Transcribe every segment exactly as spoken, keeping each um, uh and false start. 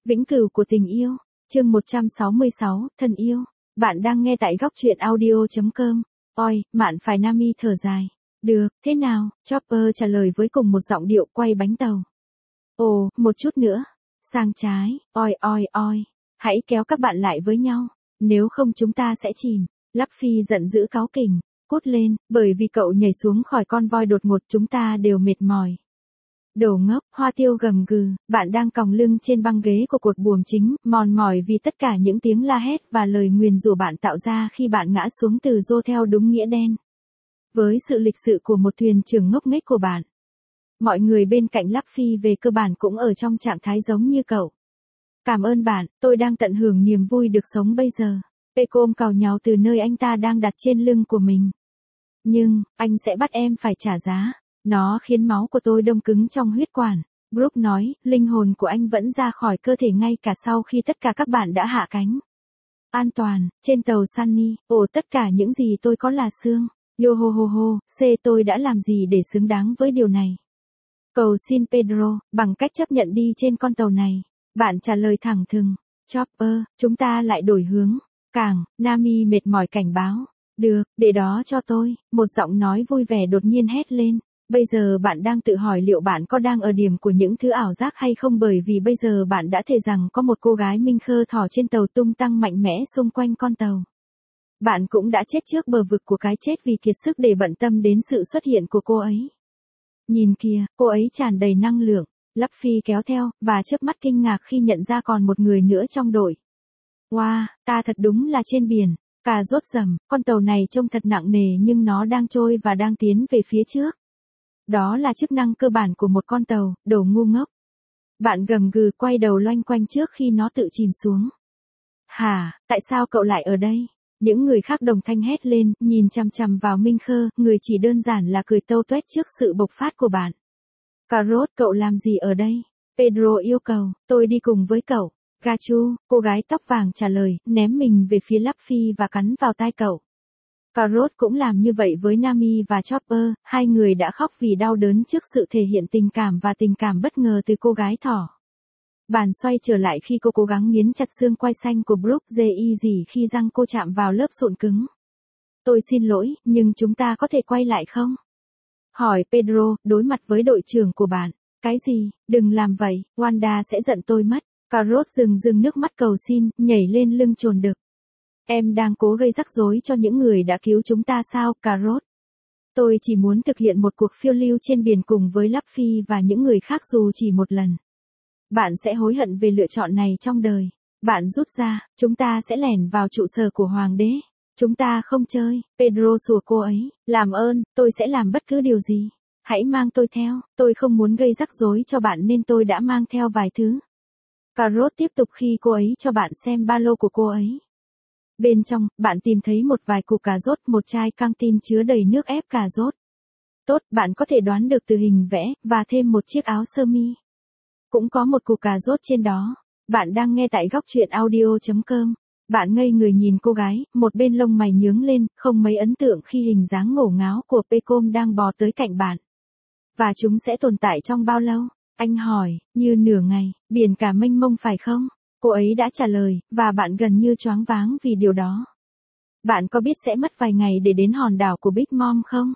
Vĩnh cửu của tình yêu, chương một trăm sáu mươi sáu, thân yêu. Bạn đang nghe tại góc truyện audio chấm com. Oi, mạn phải Nami thở dài. Được, thế nào? Chopper trả lời với cùng một giọng điệu quay bánh tàu. Ồ, một chút nữa. Sang trái, oi oi oi. Hãy kéo các bạn lại với nhau. Nếu không chúng ta sẽ chìm. Luffy giận dữ cáu kỉnh. Cút lên, bởi vì cậu nhảy xuống khỏi con voi đột ngột chúng ta đều mệt mỏi. Đồ ngốc, Hoa Tiêu gầm gừ, bạn đang còng lưng trên băng ghế của cột buồm chính, mòn mỏi vì tất cả những tiếng la hét và lời nguyền rủa bạn tạo ra khi bạn ngã xuống từ rô theo đúng nghĩa đen. Với sự lịch sự của một thuyền trưởng ngốc nghếch của bạn, mọi người bên cạnh Luffy về cơ bản cũng ở trong trạng thái giống như cậu. Cảm ơn bạn, tôi đang tận hưởng niềm vui được sống bây giờ. Pecom cào nhào từ nơi anh ta đang đặt trên lưng của mình. Nhưng, anh sẽ bắt em phải trả giá. Nó khiến máu của tôi đông cứng trong huyết quản. Brook nói, linh hồn của anh vẫn ra khỏi cơ thể ngay cả sau khi tất cả các bạn đã hạ cánh. An toàn, trên tàu Sunny, ồ tất cả những gì tôi có là xương. Yo ho ho ho, C tôi đã làm gì để xứng đáng với điều này? Cầu xin Pedro, bằng cách chấp nhận đi trên con tàu này. Bạn trả lời thẳng thừng. Chopper, chúng ta lại đổi hướng. Càng, Nami mệt mỏi cảnh báo. Được, để đó cho tôi, một giọng nói vui vẻ đột nhiên hét lên. Bây giờ bạn đang tự hỏi liệu bạn có đang ở điểm của những thứ ảo giác hay không bởi vì bây giờ bạn đã thề rằng có một cô gái minh khơ thỏ trên tàu tung tăng mạnh mẽ xung quanh con tàu. Bạn cũng đã chết trước bờ vực của cái chết vì kiệt sức để bận tâm đến sự xuất hiện của cô ấy. Nhìn kìa, cô ấy tràn đầy năng lượng. Luffy kéo theo, và chớp mắt kinh ngạc khi nhận ra còn một người nữa trong đội. Wow, ta thật đúng là trên biển. Cà rốt rầm, con tàu này trông thật nặng nề nhưng nó đang trôi và đang tiến về phía trước. Đó là chức năng cơ bản của một con tàu, đồ ngu ngốc. Bạn gầm gừ quay đầu loanh quanh trước khi nó tự chìm xuống. Hả, tại sao cậu lại ở đây? Những người khác đồng thanh hét lên, nhìn chằm chằm vào Minh Khơ, người chỉ đơn giản là cười tâu tuét trước sự bộc phát của bạn. Cà rốt, cậu làm gì ở đây? Pedro yêu cầu, tôi đi cùng với cậu. Gachu, cô gái tóc vàng trả lời, ném mình về phía Luffy và cắn vào tai cậu. Cà rốt cũng làm như vậy với Nami và Chopper, hai người đã khóc vì đau đớn trước sự thể hiện tình cảm và tình cảm bất ngờ từ cô gái thỏ. Bàn xoay trở lại khi cô cố gắng nghiến chặt xương quai xanh của Brook Easy khi răng cô chạm vào lớp sụn cứng. Tôi xin lỗi, nhưng chúng ta có thể quay lại không? Hỏi Pedro, đối mặt với đội trưởng của bạn. Cái gì, đừng làm vậy, Wanda sẽ giận tôi mất. Cà rốt rừng rừng nước mắt cầu xin, nhảy lên lưng trồn đực. Em đang cố gây rắc rối cho những người đã cứu chúng ta sao, Cà rốt? Tôi chỉ muốn thực hiện một cuộc phiêu lưu trên biển cùng với Luffy và những người khác dù chỉ một lần. Bạn sẽ hối hận về lựa chọn này trong đời. Bạn rút ra, chúng ta sẽ lẻn vào trụ sở của Hoàng đế. Chúng ta không chơi, Pedro sủa cô ấy. Làm ơn, tôi sẽ làm bất cứ điều gì. Hãy mang tôi theo, tôi không muốn gây rắc rối cho bạn nên tôi đã mang theo vài thứ. Cà rốt tiếp tục khi cô ấy cho bạn xem ba lô của cô ấy. Bên trong, bạn tìm thấy một vài củ cà rốt, một chai căng tin chứa đầy nước ép cà rốt. Tốt, bạn có thể đoán được từ hình vẽ, và thêm một chiếc áo sơ mi. Cũng có một củ cà rốt trên đó. Bạn đang nghe tại góc truyện audio chấm com. Bạn ngây người nhìn cô gái, một bên lông mày nhướng lên, không mấy ấn tượng khi hình dáng ngổ ngáo của Pecom đang bò tới cạnh bạn. Và chúng sẽ tồn tại trong bao lâu? Anh hỏi, như nửa ngày, biển cả mênh mông phải không? Cô ấy đã trả lời, và bạn gần như choáng váng vì điều đó. Bạn có biết sẽ mất vài ngày để đến hòn đảo của Big Mom không?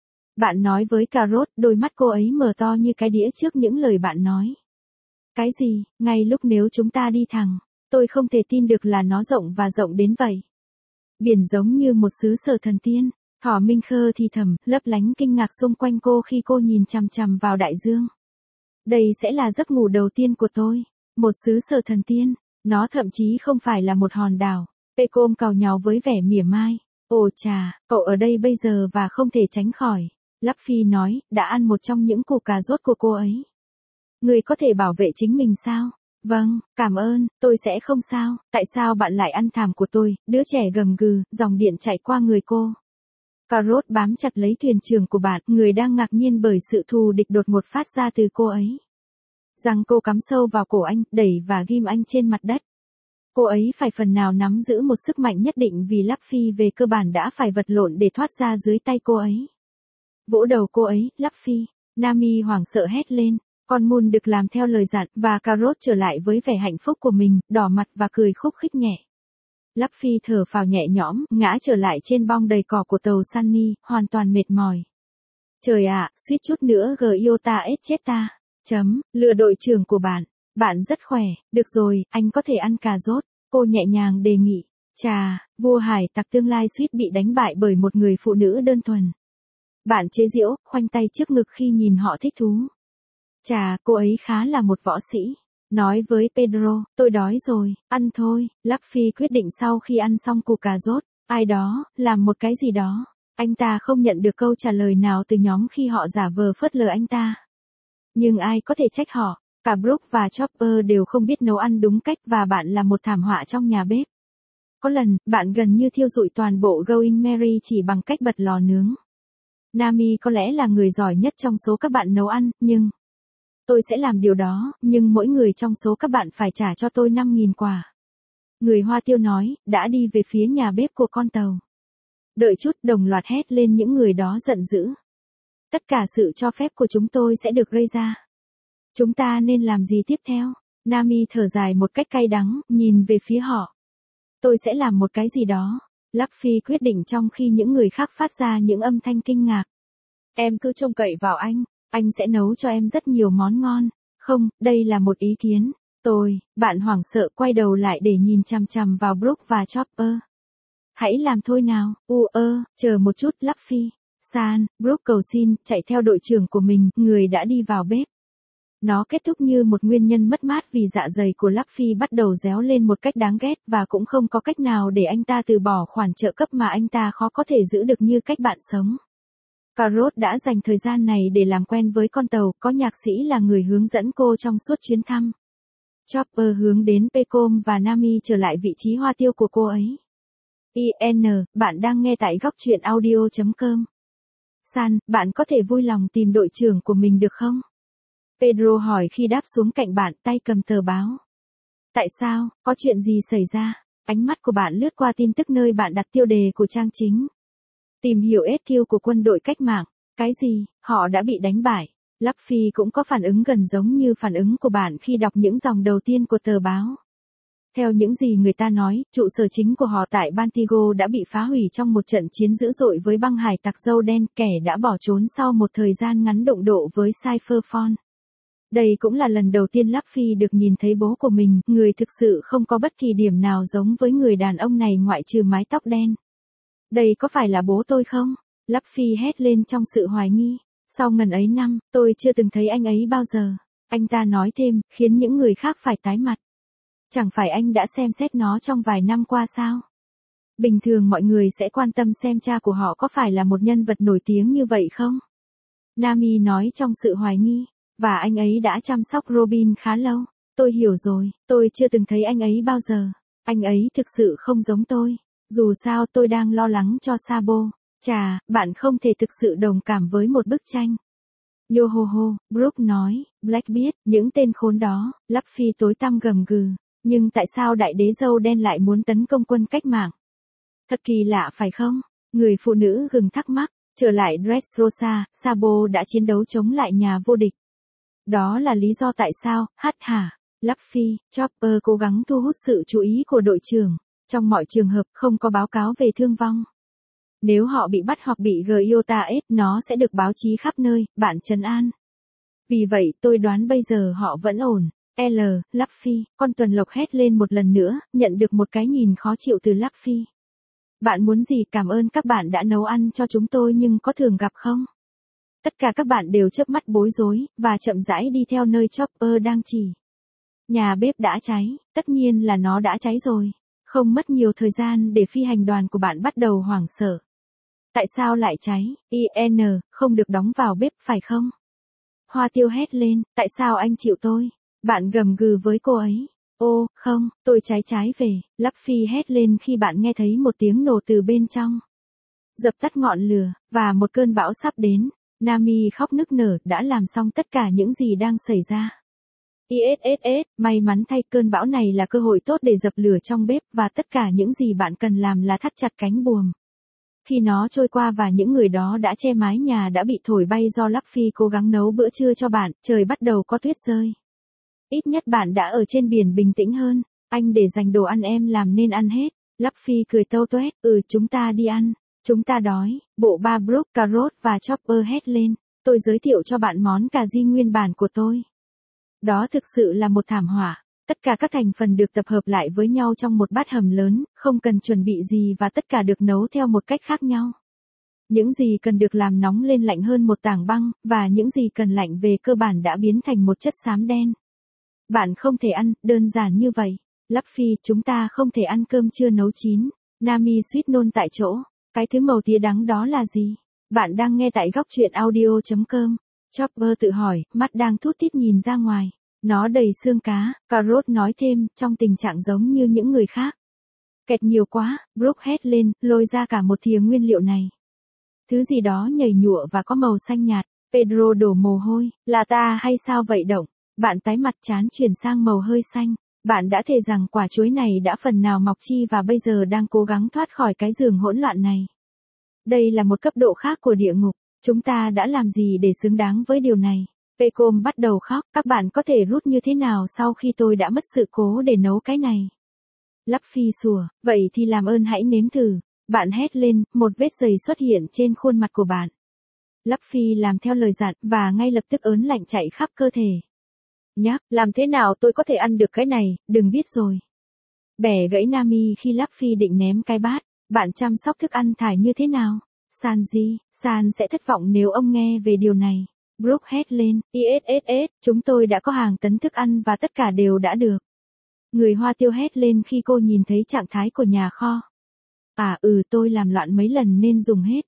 Bạn nói với Cà rốt, đôi mắt cô ấy mở to như cái đĩa trước những lời bạn nói. Cái gì, ngay lúc nếu chúng ta đi thẳng, tôi không thể tin được là nó rộng và rộng đến vậy. Biển giống như một xứ sở thần tiên. Thỏ Minh Khơ thì thầm, lấp lánh kinh ngạc xung quanh cô khi cô nhìn chằm chằm vào đại dương. Đây sẽ là giấc ngủ đầu tiên của tôi. Một xứ sở thần tiên. Nó thậm chí không phải là một hòn đảo. Pecom cào nhào với vẻ mỉa mai. Ồ chà, cậu ở đây bây giờ và không thể tránh khỏi. Luffy nói, đã ăn một trong những củ cà rốt của cô ấy. Người có thể bảo vệ chính mình sao? Vâng, cảm ơn, tôi sẽ không sao. Tại sao bạn lại ăn thảm của tôi? Đứa trẻ gầm gừ, dòng điện chạy qua người cô. Cà rốt bám chặt lấy thuyền trưởng của bạn, người đang ngạc nhiên bởi sự thù địch đột ngột phát ra từ cô ấy. Răng cô cắm sâu vào cổ anh, đẩy và ghim anh trên mặt đất. Cô ấy phải phần nào nắm giữ một sức mạnh nhất định vì Luffy về cơ bản đã phải vật lộn để thoát ra dưới tay cô ấy. Vỗ đầu cô ấy, Luffy. Nami hoảng sợ hét lên. Con Moon được làm theo lời dặn, và cà rốt trở lại với vẻ hạnh phúc của mình, đỏ mặt và cười khúc khích nhẹ. Luffy thở phào nhẹ nhõm, ngã trở lại trên bong đầy cỏ của tàu Sunny, hoàn toàn mệt mỏi. Trời ạ, suýt chút nữa Gyota ết chết ta. Chấm, lừa đội trưởng của bạn. Bạn rất khỏe, được rồi, anh có thể ăn cà rốt. Cô nhẹ nhàng đề nghị. Chà, vua hải tặc tương lai suýt bị đánh bại bởi một người phụ nữ đơn thuần. Bạn chế giễu, khoanh tay trước ngực khi nhìn họ thích thú. Chà, cô ấy khá là một võ sĩ. Nói với Pedro, tôi đói rồi, ăn thôi. Luffy quyết định sau khi ăn xong củ cà rốt, ai đó, làm một cái gì đó. Anh ta không nhận được câu trả lời nào từ nhóm khi họ giả vờ phớt lờ anh ta. Nhưng ai có thể trách họ, cả Brook và Chopper đều không biết nấu ăn đúng cách và bạn là một thảm họa trong nhà bếp. Có lần, bạn gần như thiêu rụi toàn bộ Going Merry chỉ bằng cách bật lò nướng. Nami có lẽ là người giỏi nhất trong số các bạn nấu ăn, nhưng... Tôi sẽ làm điều đó, nhưng mỗi người trong số các bạn phải trả cho tôi năm nghìn quả. Người Hoa Tiêu nói, đã đi về phía nhà bếp của con tàu. Đợi chút, đồng loạt hét lên những người đó giận dữ. Tất cả sự cho phép của chúng tôi sẽ được gây ra. Chúng ta nên làm gì tiếp theo? Nami thở dài một cách cay đắng, nhìn về phía họ. Tôi sẽ làm một cái gì đó. Luffy quyết định trong khi những người khác phát ra những âm thanh kinh ngạc. Em cứ trông cậy vào anh, anh sẽ nấu cho em rất nhiều món ngon. Không, đây là một ý kiến. Tôi, bạn hoảng sợ quay đầu lại để nhìn chằm chằm vào Brook và Chopper. Hãy làm thôi nào, u ơ, chờ một chút Luffy. San, Brook cầu xin, chạy theo đội trưởng của mình, người đã đi vào bếp. Nó kết thúc như một nguyên nhân mất mát vì dạ dày của Luffy bắt đầu réo lên một cách đáng ghét và cũng không có cách nào để anh ta từ bỏ khoản trợ cấp mà anh ta khó có thể giữ được như cách bạn sống. Cà rốt đã dành thời gian này để làm quen với con tàu, có nhạc sĩ là người hướng dẫn cô trong suốt chuyến thăm. Chopper hướng đến Pecom và Nami trở lại vị trí hoa tiêu của cô ấy. i en, bạn đang nghe tại góc truyện audio chấm com. San, bạn có thể vui lòng tìm đội trưởng của mình được không? Pedro hỏi khi đáp xuống cạnh bạn, tay cầm tờ báo. Tại sao, có chuyện gì xảy ra? Ánh mắt của bạn lướt qua tin tức nơi bạn đặt tiêu đề của trang chính. Tìm hiểu ét kiu của quân đội cách mạng. Cái gì, họ đã bị đánh bại. Luffy cũng có phản ứng gần giống như phản ứng của bạn khi đọc những dòng đầu tiên của tờ báo. Theo những gì người ta nói, trụ sở chính của họ tại Bantigo đã bị phá hủy trong một trận chiến dữ dội với băng hải tặc dâu đen, kẻ đã bỏ trốn sau một thời gian ngắn đụng độ với Cypherphone. Đây cũng là lần đầu tiên Luffy được nhìn thấy bố của mình, người thực sự không có bất kỳ điểm nào giống với người đàn ông này ngoại trừ mái tóc đen. Đây có phải là bố tôi không? Luffy hét lên trong sự hoài nghi. Sau ngần ấy năm, tôi chưa từng thấy anh ấy bao giờ. Anh ta nói thêm, khiến những người khác phải tái mặt. Chẳng phải anh đã xem xét nó trong vài năm qua sao? Bình thường mọi người sẽ quan tâm xem cha của họ có phải là một nhân vật nổi tiếng như vậy không? Nami nói trong sự hoài nghi. Và anh ấy đã chăm sóc Robin khá lâu. Tôi hiểu rồi, tôi chưa từng thấy anh ấy bao giờ. Anh ấy thực sự không giống tôi. Dù sao tôi đang lo lắng cho Sabo. Chà, bạn không thể thực sự đồng cảm với một bức tranh. Yohoho, Brook nói, Black biết, những tên khốn đó. Luffy tối tăm gầm gừ. Nhưng tại sao đại đế dâu đen lại muốn tấn công quân cách mạng? Thật kỳ lạ phải không? Người phụ nữ gừng thắc mắc. Trở lại Dressrosa, Sabo đã chiến đấu chống lại nhà vô địch. Đó là lý do tại sao, hát hả, Luffy, Chopper cố gắng thu hút sự chú ý của đội trưởng. Trong mọi trường hợp không có báo cáo về thương vong. Nếu họ bị bắt hoặc bị Gyota ết, nó sẽ được báo chí khắp nơi, bạn trấn an. Vì vậy tôi đoán bây giờ họ vẫn ổn. L, Luffy, con tuần lộc hét lên một lần nữa, nhận được một cái nhìn khó chịu từ Luffy. Bạn muốn gì? Cảm ơn các bạn đã nấu ăn cho chúng tôi nhưng có thường gặp không? Tất cả các bạn đều chớp mắt bối rối, và chậm rãi đi theo nơi Chopper đang chỉ. Nhà bếp đã cháy, tất nhiên là nó đã cháy rồi. Không mất nhiều thời gian để phi hành đoàn của bạn bắt đầu hoảng sợ. Tại sao lại cháy? i en, không được đóng vào bếp phải không? Hoa tiêu hét lên, tại sao anh chịu tôi? Bạn gầm gừ với cô ấy. Ô, không, tôi cháy trái về. Luffy hét lên khi bạn nghe thấy một tiếng nổ từ bên trong. Dập tắt ngọn lửa, và một cơn bão sắp đến. Nami khóc nức nở, đã làm xong tất cả những gì đang xảy ra. ISSS, may mắn thay cơn bão này là cơ hội tốt để dập lửa trong bếp và tất cả những gì bạn cần làm là thắt chặt cánh buồm. Khi nó trôi qua và những người đó đã che mái nhà đã bị thổi bay do Luffy cố gắng nấu bữa trưa cho bạn, trời bắt đầu có tuyết rơi. Ít nhất bạn đã ở trên biển bình tĩnh hơn. Anh để dành đồ ăn em làm nên ăn hết. Luffy cười tâu tuét, ừ chúng ta đi ăn. Chúng ta đói. Bộ ba Brook, cà rốt và Chopper hét lên. Tôi giới thiệu cho bạn món cà ri nguyên bản của tôi. Đó thực sự là một thảm họa. Tất cả các thành phần được tập hợp lại với nhau trong một bát hầm lớn, không cần chuẩn bị gì và tất cả được nấu theo một cách khác nhau. Những gì cần được làm nóng lên lạnh hơn một tảng băng, và những gì cần lạnh về cơ bản đã biến thành một chất xám đen. Bạn không thể ăn, đơn giản như vậy. Luffy, chúng ta không thể ăn cơm chưa nấu chín. Nami suýt nôn tại chỗ. Cái thứ màu tía đắng đó là gì? Bạn đang nghe tại góc truyện audio chấm com. Chopper tự hỏi, mắt đang thút thít nhìn ra ngoài. Nó đầy xương cá, cà rốt nói thêm, trong tình trạng giống như những người khác. Kẹt nhiều quá, Brook hét lên, lôi ra cả một thìa nguyên liệu này. Thứ gì đó nhầy nhụa và có màu xanh nhạt. Pedro đổ mồ hôi, là ta hay sao vậy Động? Bạn tái mặt trán chuyển sang màu hơi xanh. Bạn đã thề rằng quả chuối này đã phần nào mọc chi và bây giờ đang cố gắng thoát khỏi cái giường hỗn loạn này. Đây là một cấp độ khác của địa ngục. Chúng ta đã làm gì để xứng đáng với điều này? Pecom bắt đầu khóc, các bạn có thể rút như thế nào sau khi tôi đã mất sự cố để nấu cái này? Luffy sủa, vậy thì làm ơn hãy nếm thử. Bạn hét lên, một vết dày xuất hiện trên khuôn mặt của bạn. Luffy làm theo lời dặn, và ngay lập tức ớn lạnh chạy khắp cơ thể. Nhắc, làm thế nào tôi có thể ăn được cái này, đừng biết rồi. Bẻ gãy Nami khi Luffy định ném cái bát, bạn chăm sóc thức ăn thải như thế nào? Sanji, San sẽ thất vọng nếu ông nghe về điều này. Brook hét lên, issss, chúng tôi đã có hàng tấn thức ăn và tất cả đều đã được. Người Hoa Tiêu hét lên khi cô nhìn thấy trạng thái của nhà kho. À ừ tôi làm loạn mấy lần nên dùng hết.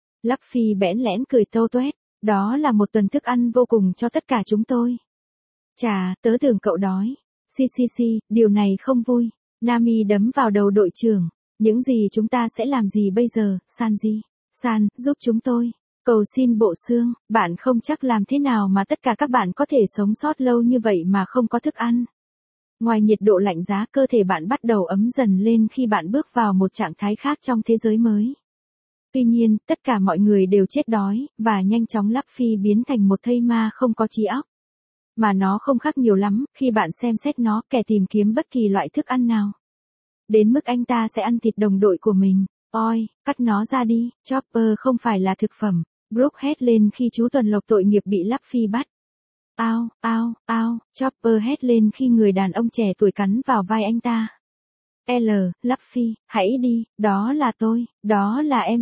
Luffy bẽn lẽn cười tâu tuét, đó là một tuần thức ăn vô cùng cho tất cả chúng tôi. Chà, tớ tưởng cậu đói. Xì xì xì, điều này không vui. Nami đấm vào đầu đội trưởng. Những gì chúng ta sẽ làm gì bây giờ, Sanji? San, giúp chúng tôi. Cầu xin bộ xương, bạn không chắc làm thế nào mà tất cả các bạn có thể sống sót lâu như vậy mà không có thức ăn. Ngoài nhiệt độ lạnh giá, cơ thể bạn bắt đầu ấm dần lên khi bạn bước vào một trạng thái khác trong thế giới mới. Tuy nhiên, tất cả mọi người đều chết đói, và nhanh chóng Luffy biến thành một thây ma không có trí óc. Mà nó không khác nhiều lắm, khi bạn xem xét nó, kẻ tìm kiếm bất kỳ loại thức ăn nào. Đến mức anh ta sẽ ăn thịt đồng đội của mình. Oi, cắt nó ra đi, Chopper không phải là thực phẩm. Brook hét lên khi chú tuần lộc tội nghiệp bị Luffy bắt. Ao, ao, ao, Chopper hét lên khi người đàn ông trẻ tuổi cắn vào vai anh ta. L, Luffy, hãy đi, đó là tôi, đó là em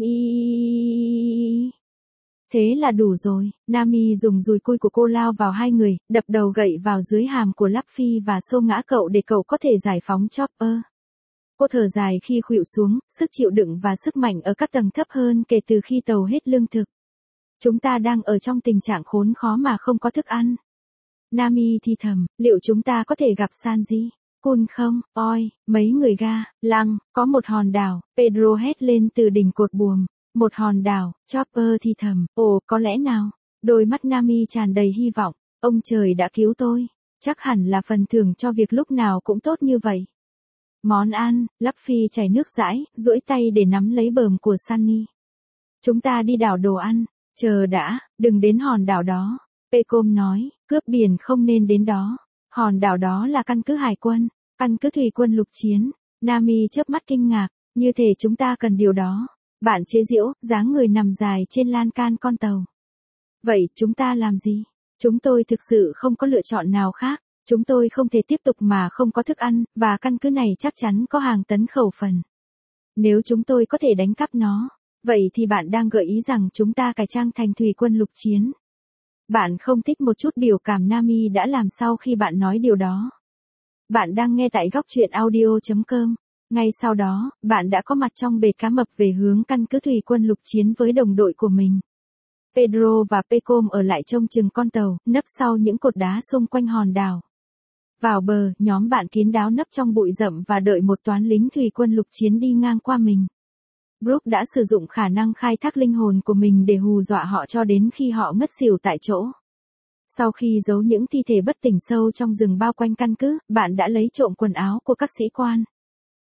y. Thế là đủ rồi, Nami dùng dùi cui của cô lao vào hai người, đập đầu gậy vào dưới hàm của Luffy và xô ngã cậu để cậu có thể giải phóng Chopper. Cô thở dài khi khuỵu xuống, sức chịu đựng và sức mạnh ở các tầng thấp hơn kể từ khi tàu hết lương thực. Chúng ta đang ở trong tình trạng khốn khó mà không có thức ăn. Nami thì thầm, liệu chúng ta có thể gặp Sanji? Kun không, oi, mấy người ga, lăng, có một hòn đảo, Pedro hét lên từ đỉnh cột buồm. Một hòn đảo, Chopper thì thầm, ồ, có lẽ nào? Đôi mắt Nami tràn đầy hy vọng, ông trời đã cứu tôi. Chắc hẳn là phần thưởng cho việc lúc nào cũng tốt như vậy. Món ăn, Luffy chảy nước dãi, duỗi tay để nắm lấy bờm của Sunny. Chúng ta đi đảo đồ ăn. Chờ đã, đừng đến hòn đảo đó. Pecom nói, cướp biển không nên đến đó. Hòn đảo đó là căn cứ hải quân, căn cứ thủy quân lục chiến. Nami chớp mắt kinh ngạc, như thể chúng ta cần điều đó. Bạn chế giễu, dáng người nằm dài trên lan can con tàu. Vậy, chúng ta làm gì? Chúng tôi thực sự không có lựa chọn nào khác. Chúng tôi không thể tiếp tục mà không có thức ăn, và căn cứ này chắc chắn có hàng tấn khẩu phần. Nếu chúng tôi có thể đánh cắp nó, vậy thì bạn đang gợi ý rằng chúng ta cải trang thành thủy quân lục chiến. Bạn không thích một chút biểu cảm Nami đã làm sau khi bạn nói điều đó. Bạn đang nghe tại góc truyện audio chấm com. Ngay sau đó, bạn đã có mặt trong bể cá mập về hướng căn cứ thủy quân lục chiến với đồng đội của mình. Pedro và Pecom ở lại trông chừng con tàu, nấp sau những cột đá xung quanh hòn đảo. Vào bờ, nhóm bạn kín đáo nấp trong bụi rậm và đợi một toán lính thủy quân lục chiến đi ngang qua mình. Brook đã sử dụng khả năng khai thác linh hồn của mình để hù dọa họ cho đến khi họ ngất xỉu tại chỗ. Sau khi giấu những thi thể bất tỉnh sâu trong rừng bao quanh căn cứ, bạn đã lấy trộm quần áo của các sĩ quan.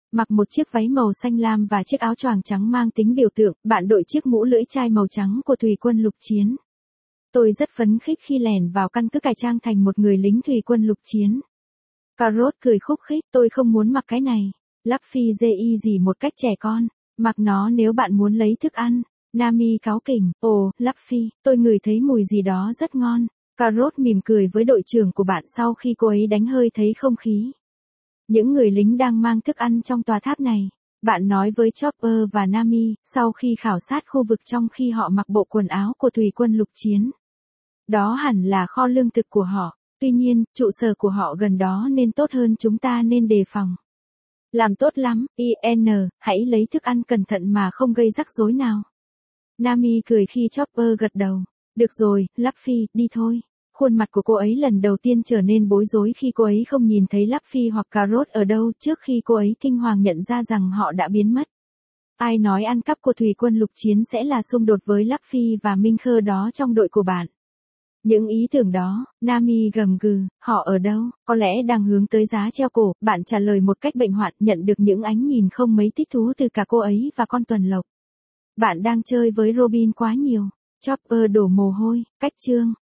Mặc một chiếc váy màu xanh lam và chiếc áo choàng trắng mang tính biểu tượng, bạn đội chiếc mũ lưỡi chai màu trắng của thủy quân lục chiến. Tôi rất phấn khích khi lẻn vào căn cứ cải trang thành một người lính thủy quân lục chiến. Carrot cười khúc khích, tôi không muốn mặc cái này. Luffy dê y gì một cách trẻ con, mặc nó nếu bạn muốn lấy thức ăn. Nami cáu kỉnh, ồ, Luffy, tôi ngửi thấy mùi gì đó rất ngon. Carrot mỉm cười với đội trưởng của bạn sau khi cô ấy đánh hơi thấy không khí. Những người lính đang mang thức ăn trong tòa tháp này. Bạn nói với Chopper và Nami, sau khi khảo sát khu vực trong khi họ mặc bộ quần áo của thủy quân lục chiến. Đó hẳn là kho lương thực của họ, tuy nhiên, trụ sở của họ gần đó nên tốt hơn chúng ta nên đề phòng. Làm tốt lắm, i en, hãy lấy thức ăn cẩn thận mà không gây rắc rối nào. Nami cười khi Chopper gật đầu. Được rồi, Luffy, đi thôi. Khuôn mặt của cô ấy lần đầu tiên trở nên bối rối khi cô ấy không nhìn thấy Luffy hoặc Carrot ở đâu trước khi cô ấy kinh hoàng nhận ra rằng họ đã biến mất. Ai nói ăn cắp của thủy quân lục chiến sẽ là xung đột với Luffy và Minh Khơ đó trong đội của bạn? Những ý tưởng đó, Nami gầm gừ, họ ở đâu, có lẽ đang hướng tới giá treo cổ, bạn trả lời một cách bệnh hoạn, nhận được những ánh nhìn không mấy thích thú từ cả cô ấy và con tuần lộc. Bạn đang chơi với Robin quá nhiều. Chopper đổ mồ hôi, cách chương.